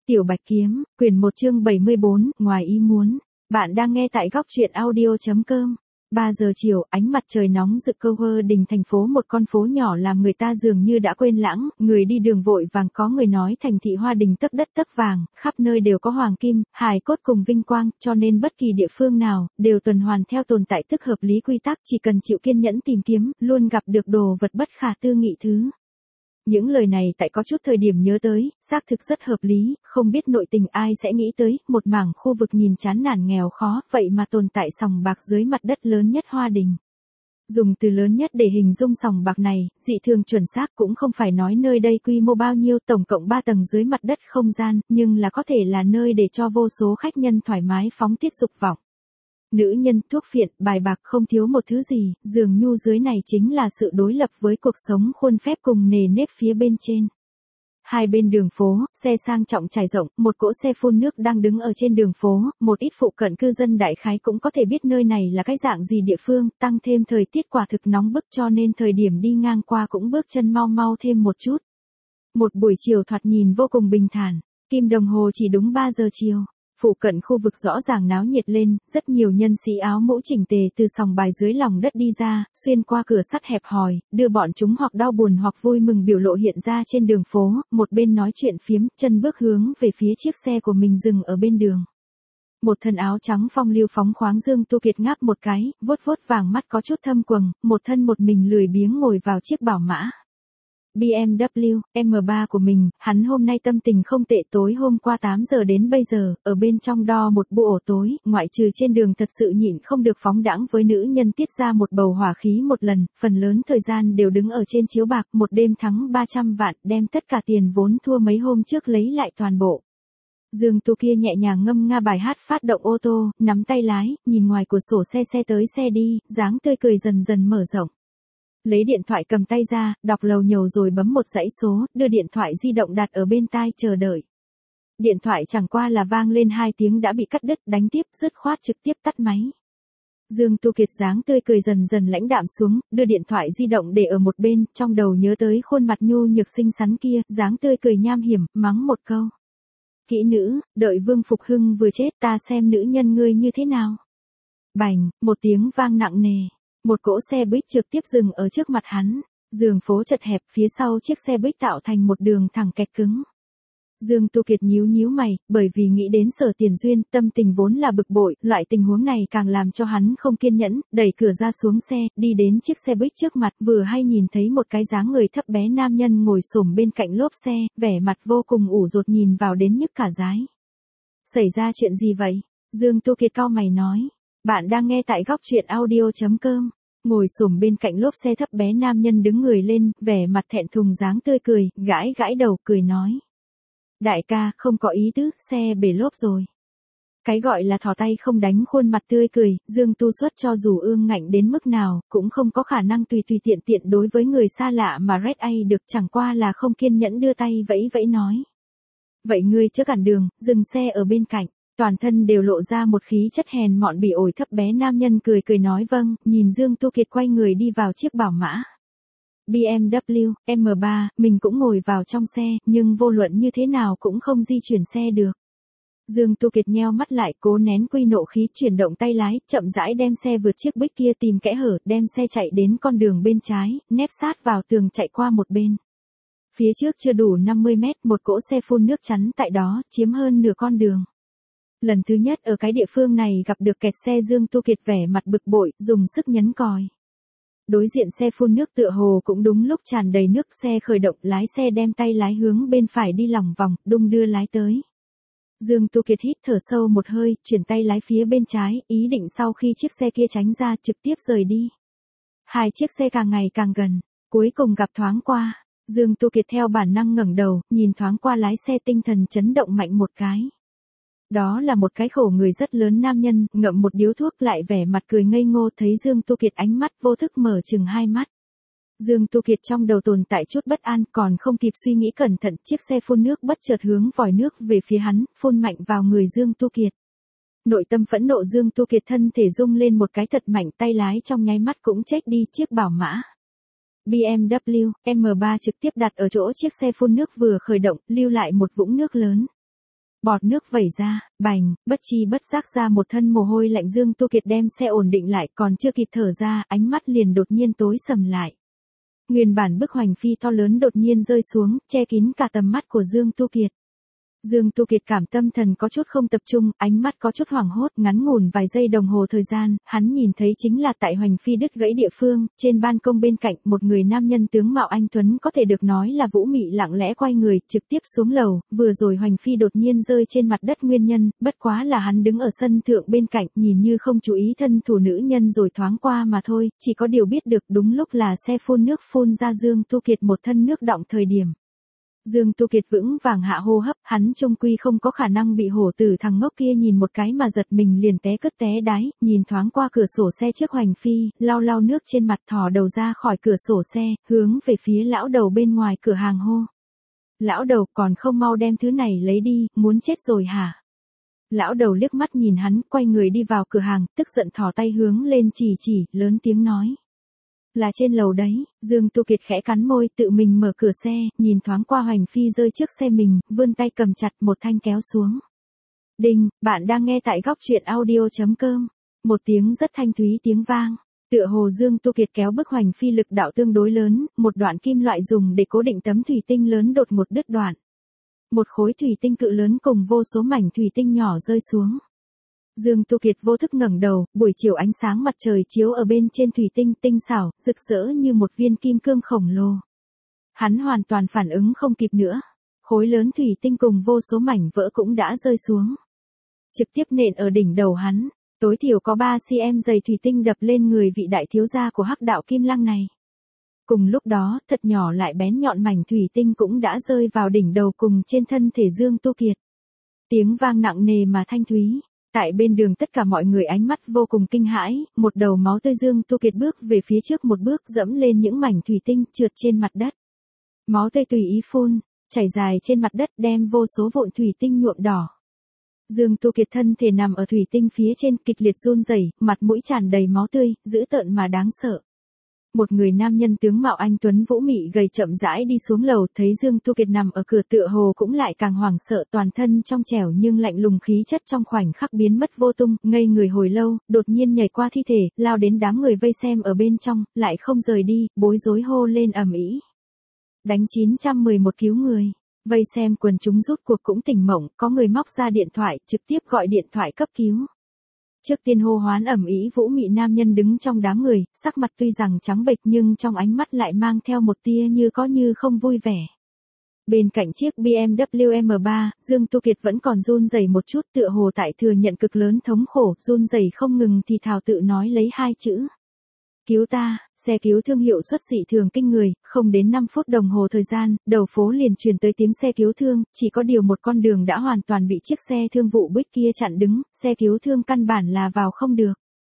Tiểu Bạch Kiếm, quyển 1 chương 74, ngoài ý muốn. Bạn đang nghe tại góc truyện audio.com. 3 giờ chiều, ánh mặt trời nóng rực Cover Đình thành phố, một con phố nhỏ làm người ta dường như đã quên lãng, người đi đường vội vàng, có người nói thành thị Hoa Đình tấp đất tấp vàng, khắp nơi đều có hoàng kim, hài cốt cùng vinh quang, cho nên bất kỳ địa phương nào, đều tuần hoàn theo tồn tại tức hợp lý quy tắc, chỉ cần chịu kiên nhẫn tìm kiếm, luôn gặp được đồ vật bất khả tư nghị thứ. Những lời này tại có chút thời điểm nhớ tới, xác thực rất hợp lý, không biết nội tình ai sẽ nghĩ tới, một mảng khu vực nhìn chán nản nghèo khó, vậy mà tồn tại sòng bạc dưới mặt đất lớn nhất Hoa Đình. Dùng từ lớn nhất để hình dung sòng bạc này, dị thường chuẩn xác, cũng không phải nói nơi đây quy mô bao nhiêu, tổng cộng 3 tầng dưới mặt đất không gian, nhưng là có thể là nơi để cho vô số khách nhân thoải mái phóng tiết dục vọng. Nữ nhân, thuốc phiện, bài bạc không thiếu một thứ gì, dường như dưới này chính là sự đối lập với cuộc sống khuôn phép cùng nề nếp phía bên trên. Hai bên đường phố, xe sang trọng trải rộng, một cỗ xe phun nước đang đứng ở trên đường phố, một ít phụ cận cư dân đại khái cũng có thể biết nơi này là cái dạng gì địa phương, tăng thêm thời tiết quả thực nóng bức cho nên thời điểm đi ngang qua cũng bước chân mau mau thêm một chút. Một buổi chiều thoạt nhìn vô cùng bình thản, kim đồng hồ chỉ đúng 3 giờ chiều. Phụ cận khu vực rõ ràng náo nhiệt lên, rất nhiều nhân sĩ áo mũ chỉnh tề từ sòng bài dưới lòng đất đi ra, xuyên qua cửa sắt hẹp hòi, đưa bọn chúng hoặc đau buồn hoặc vui mừng biểu lộ hiện ra trên đường phố, một bên nói chuyện phiếm, chân bước hướng về phía chiếc xe của mình dừng ở bên đường. Một thân áo trắng phong lưu phóng khoáng Dương Tu Kiệt ngáp một cái, vuốt vuốt vàng mắt có chút thâm quầng, một thân một mình lười biếng ngồi vào chiếc bảo mã BMW M3 của mình, hắn hôm nay tâm tình không tệ, tối hôm qua 8 giờ đến bây giờ, ở bên trong đo một bộ ổ tối, ngoại trừ trên đường thật sự nhịn không được phóng đãng với nữ nhân tiết ra một bầu hỏa khí một lần, phần lớn thời gian đều đứng ở trên chiếu bạc, một đêm thắng 300 vạn, đem tất cả tiền vốn thua mấy hôm trước lấy lại toàn bộ. Dương Tu kia nhẹ nhàng ngâm nga bài hát phát động ô tô, nắm tay lái, nhìn ngoài cửa sổ xe tới xe đi, dáng tươi cười dần dần mở rộng. Lấy điện thoại cầm tay ra, đọc lầu nhầu rồi bấm một dãy số, đưa điện thoại di động đặt ở bên tai chờ đợi. Điện thoại chẳng qua là vang lên 2 tiếng đã bị cắt đứt, đánh tiếp, dứt khoát trực tiếp tắt máy. Dương Tu Kiệt dáng tươi cười dần dần lãnh đạm xuống, đưa điện thoại di động để ở một bên, trong đầu nhớ tới khuôn mặt nhu nhược xinh xắn kia, dáng tươi cười nham hiểm, mắng một câu. Kỹ nữ, đợi Vương Phục Hưng vừa chết ta xem nữ nhân ngươi như thế nào. Bành, một tiếng vang nặng nề. Một cỗ xe buýt trực tiếp dừng ở trước mặt hắn, đường phố chật hẹp, phía sau chiếc xe buýt tạo thành một đường thẳng kẹt cứng. Dương Tu Kiệt nhíu mày, bởi vì nghĩ đến Sở Tiền Duyên, tâm tình vốn là bực bội, loại tình huống này càng làm cho hắn không kiên nhẫn, đẩy cửa ra xuống xe, đi đến chiếc xe buýt trước mặt, vừa hay nhìn thấy một cái dáng người thấp bé nam nhân ngồi xổm bên cạnh lốp xe, vẻ mặt vô cùng ủ rột nhìn vào đến nhức cả dái. Xảy ra chuyện gì vậy? Dương Tu Kiệt cau mày nói. Bạn đang nghe tại góc truyện audio.com. Ngồi xổm bên cạnh lốp xe thấp bé nam nhân đứng người lên, vẻ mặt thẹn thùng dáng tươi cười, gãi đầu, cười nói. Đại ca, không có ý tứ, xe bể lốp rồi. Cái gọi là thò tay không đánh khuôn mặt tươi cười, Dương Tu Xuất cho dù ương ngạnh đến mức nào, cũng không có khả năng tùy tiện đối với người xa lạ mà red ai được, chẳng qua là không kiên nhẫn đưa tay vẫy nói. Vậy ngươi chớ cản đường, dừng xe ở bên cạnh. Toàn thân đều lộ ra một khí chất hèn mọn bỉ ổi thấp bé nam nhân cười nói vâng, nhìn Dương Tu Kiệt quay người đi vào chiếc bảo mã BMW M3, mình cũng ngồi vào trong xe, nhưng vô luận như thế nào cũng không di chuyển xe được. Dương Tu Kiệt nheo mắt lại, cố nén quy nộ khí, chuyển động tay lái, chậm rãi đem xe vượt chiếc buýt kia, tìm kẽ hở, đem xe chạy đến con đường bên trái, nép sát vào tường chạy qua một bên. Phía trước chưa đủ 50 mét, một cỗ xe phun nước chắn tại đó, chiếm hơn nửa con đường. Lần thứ nhất ở cái địa phương này gặp được kẹt xe, Dương Tu Kiệt vẻ mặt bực bội, dùng sức nhấn còi. Đối diện xe phun nước tựa hồ cũng đúng lúc tràn đầy nước, xe khởi động, lái xe đem tay lái hướng bên phải đi lòng vòng, đung đưa lái tới. Dương Tu Kiệt hít thở sâu một hơi, chuyển tay lái phía bên trái, ý định sau khi chiếc xe kia tránh ra trực tiếp rời đi. Hai chiếc xe càng ngày càng gần, cuối cùng gặp thoáng qua. Dương Tu Kiệt theo bản năng ngẩng đầu, nhìn thoáng qua lái xe, tinh thần chấn động mạnh một cái. Đó là một cái khổ người rất lớn nam nhân, ngậm một điếu thuốc lại vẻ mặt cười ngây ngô, thấy Dương Tu Kiệt ánh mắt vô thức mở chừng hai mắt. Dương Tu Kiệt trong đầu tồn tại chút bất an, còn không kịp suy nghĩ cẩn thận, chiếc xe phun nước bất chợt hướng vòi nước về phía hắn, phun mạnh vào người Dương Tu Kiệt. Nội tâm phẫn nộ, Dương Tu Kiệt thân thể rung lên một cái thật mạnh, tay lái trong nháy mắt cũng chết đi, chiếc bảo mã BMW M3 trực tiếp đặt ở chỗ chiếc xe phun nước vừa khởi động, lưu lại một vũng nước lớn. Bọt nước vẩy ra, bành, bất chi bất giác ra một thân mồ hôi lạnh. Dương Tu Kiệt đem xe ổn định lại, còn chưa kịp thở ra, ánh mắt liền đột nhiên tối sầm lại. Nguyên bản bức hoành phi to lớn đột nhiên rơi xuống, che kín cả tầm mắt của Dương Tu Kiệt. Dương Tu Kiệt cảm tâm thần có chút không tập trung, ánh mắt có chút hoảng hốt, ngắn ngủn vài giây đồng hồ thời gian, hắn nhìn thấy chính là tại hoành phi đứt gãy địa phương, trên ban công bên cạnh, một người nam nhân tướng mạo anh tuấn có thể được nói là vũ mị lặng lẽ quay người, trực tiếp xuống lầu. Vừa rồi hoành phi đột nhiên rơi trên mặt đất nguyên nhân, bất quá là hắn đứng ở sân thượng bên cạnh, nhìn như không chú ý thân thủ nữ nhân rồi thoáng qua mà thôi, chỉ có điều biết được đúng lúc là xe phun nước phun ra Dương Tu Kiệt một thân nước đọng thời điểm. Dương Tu Kiệt vững vàng hạ hô hấp, hắn trông quy không có khả năng bị hổ tử thằng ngốc kia nhìn một cái mà giật mình liền té cất té đái, nhìn thoáng qua cửa sổ xe trước hoành phi, lau lau nước trên mặt, thò đầu ra khỏi cửa sổ xe, hướng về phía lão đầu bên ngoài cửa hàng hô. Lão đầu, còn không mau đem thứ này lấy đi, muốn chết rồi hả? Lão đầu liếc mắt nhìn hắn, quay người đi vào cửa hàng, tức giận thò tay hướng lên chỉ, lớn tiếng nói. Là trên lầu đấy. Dương Tu Kiệt khẽ cắn môi, tự mình mở cửa xe, nhìn thoáng qua hoành phi rơi trước xe mình, vươn tay cầm chặt một thanh kéo xuống. Đinh, bạn đang nghe tại góc truyện audio.com. Một tiếng rất thanh thúy tiếng vang. Tựa hồ Dương Tu Kiệt kéo bức hoành phi lực đạo tương đối lớn, một đoạn kim loại dùng để cố định tấm thủy tinh lớn đột ngột đứt đoạn. Một khối thủy tinh cự lớn cùng vô số mảnh thủy tinh nhỏ rơi xuống. Dương Tu Kiệt vô thức ngẩng đầu, buổi chiều ánh sáng mặt trời chiếu ở bên trên thủy tinh tinh xảo, rực rỡ như một viên kim cương khổng lồ. Hắn hoàn toàn phản ứng không kịp nữa. Khối lớn thủy tinh cùng vô số mảnh vỡ cũng đã rơi xuống. Trực tiếp nện ở đỉnh đầu hắn, tối thiểu có 3 cm dày thủy tinh đập lên người vị đại thiếu gia của Hắc Đạo Kim Lăng này. Cùng lúc đó, thật nhỏ lại bén nhọn mảnh thủy tinh cũng đã rơi vào đỉnh đầu cùng trên thân thể Dương Tu Kiệt. Tiếng vang nặng nề mà thanh thúy. Tại bên đường tất cả mọi người ánh mắt vô cùng kinh hãi, một đầu máu tươi. Dương Tu Kiệt bước về phía trước một bước dẫm lên những mảnh thủy tinh trượt trên mặt đất. Máu tươi tùy ý phun, chảy dài trên mặt đất đem vô số vụn thủy tinh nhuộm đỏ. Dương Tu Kiệt thân thể nằm ở thủy tinh phía trên kịch liệt run rẩy, mặt mũi tràn đầy máu tươi, dữ tợn mà đáng sợ. Một người nam nhân tướng mạo anh tuấn vũ mị gầy chậm rãi đi xuống lầu, thấy Dương Tu Kiệt nằm ở cửa tựa hồ cũng lại càng hoảng sợ, toàn thân trong trẻo nhưng lạnh lùng khí chất trong khoảnh khắc biến mất vô tung, ngây người hồi lâu, đột nhiên nhảy qua thi thể, lao đến đám người vây xem ở bên trong, lại không rời đi, bối rối hô lên ầm ĩ. Đánh 911 cứu người. Vây xem quần chúng rút cuộc cũng tỉnh mộng, có người móc ra điện thoại, trực tiếp gọi điện thoại cấp cứu. Trước tiên hô hoán ầm ĩ vũ mị nam nhân đứng trong đám người, sắc mặt tuy rằng trắng bệch nhưng trong ánh mắt lại mang theo một tia như có như không vui vẻ. Bên cạnh chiếc BMW M3, Dương Tu Kiệt vẫn còn run rẩy một chút, tựa hồ tại thừa nhận cực lớn thống khổ, run rẩy không ngừng thì thào tự nói lấy 2 chữ. Cứu ta. Xe cứu thương hiệu suất dị thường kinh người, không đến 5 phút đồng hồ thời gian, đầu phố liền truyền tới tiếng xe cứu thương, chỉ có điều một con đường đã hoàn toàn bị chiếc xe thương vụ Buick kia chặn đứng, xe cứu thương căn bản là vào không được.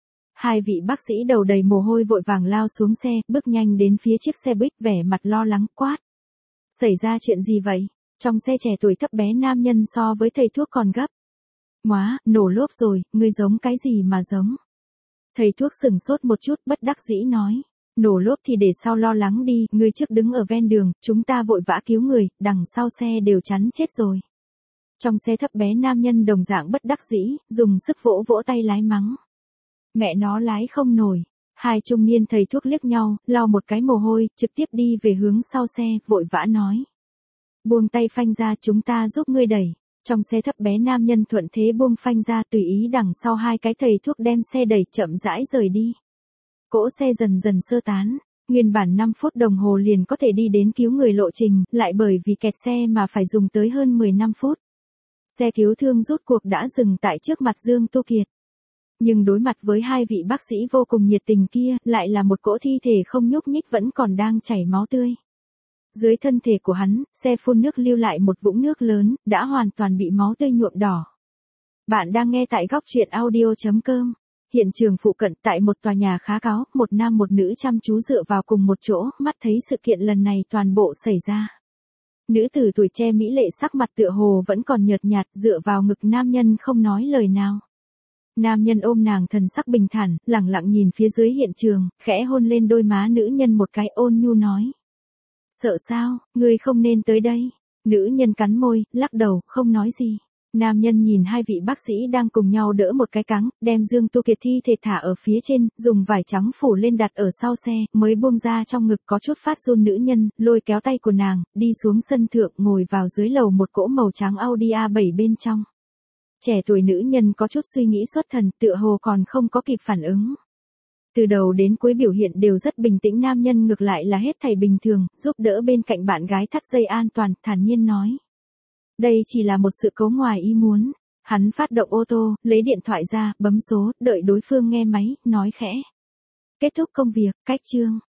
2 vị bác sĩ đầu đầy mồ hôi vội vàng lao xuống xe, bước nhanh đến phía chiếc xe Buick, vẻ mặt lo lắng quát. Xảy ra chuyện gì vậy? Trong xe trẻ tuổi thấp bé nam nhân so với thầy thuốc còn gấp. Móa, nổ lốp rồi, ngươi giống cái gì mà giống? Thầy thuốc sừng sốt một chút, bất đắc dĩ nói. Nổ lốp thì để sau lo lắng đi, ngươi trước đứng ở ven đường, chúng ta vội vã cứu người, đằng sau xe đều chắn chết rồi. Trong xe thấp bé nam nhân đồng dạng bất đắc dĩ, dùng sức vỗ vỗ tay lái mắng. Mẹ nó lái không nổi. 2 trung niên thầy thuốc liếc nhau, lau một cái mồ hôi, trực tiếp đi về hướng sau xe, vội vã nói. Buông tay phanh ra, chúng ta giúp ngươi đẩy. Trong xe thấp bé nam nhân thuận thế buông phanh ra, tùy ý đằng sau 2 cái thầy thuốc đem xe đẩy chậm rãi rời đi. Cỗ xe dần dần sơ tán, nguyên bản 5 phút đồng hồ liền có thể đi đến cứu người lộ trình, lại bởi vì kẹt xe mà phải dùng tới hơn 15 phút. Xe cứu thương rút cuộc đã dừng tại trước mặt Dương Tu Kiệt. Nhưng đối mặt với 2 vị bác sĩ vô cùng nhiệt tình kia, lại là một cỗ thi thể không nhúc nhích vẫn còn đang chảy máu tươi. Dưới thân thể của hắn, xe phun nước lưu lại một vũng nước lớn, đã hoàn toàn bị máu tươi nhuộm đỏ. Bạn đang nghe tại góc truyện audio.com. Hiện trường phụ cận tại một tòa nhà khá cao, một nam một nữ chăm chú dựa vào cùng một chỗ, mắt thấy sự kiện lần này toàn bộ xảy ra. Nữ tử tuổi trẻ mỹ lệ sắc mặt tựa hồ vẫn còn nhợt nhạt, dựa vào ngực nam nhân không nói lời nào. Nam nhân ôm nàng thần sắc bình thản, lẳng lặng nhìn phía dưới hiện trường, khẽ hôn lên đôi má nữ nhân một cái, ôn nhu nói. Sợ sao, ngươi không nên tới đây. Nữ nhân cắn môi, lắc đầu, không nói gì. Nam nhân nhìn hai vị bác sĩ đang cùng nhau đỡ một cái cáng, đem Dương Tu Kiệt thi thể thả ở phía trên, dùng vải trắng phủ lên đặt ở sau xe, mới buông ra trong ngực có chút phát run nữ nhân, lôi kéo tay của nàng, đi xuống sân thượng ngồi vào dưới lầu một cỗ màu trắng Audi A7 bên trong. Trẻ tuổi nữ nhân có chút suy nghĩ xuất thần, tựa hồ còn không có kịp phản ứng. Từ đầu đến cuối biểu hiện đều rất bình tĩnh, nam nhân ngược lại là hết thảy bình thường, giúp đỡ bên cạnh bạn gái thắt dây an toàn, thản nhiên nói. Đây chỉ là một sự cố ngoài ý muốn. Hắn phát động ô tô, lấy điện thoại ra, bấm số, đợi đối phương nghe máy, nói khẽ. Kết thúc công việc, cách chương.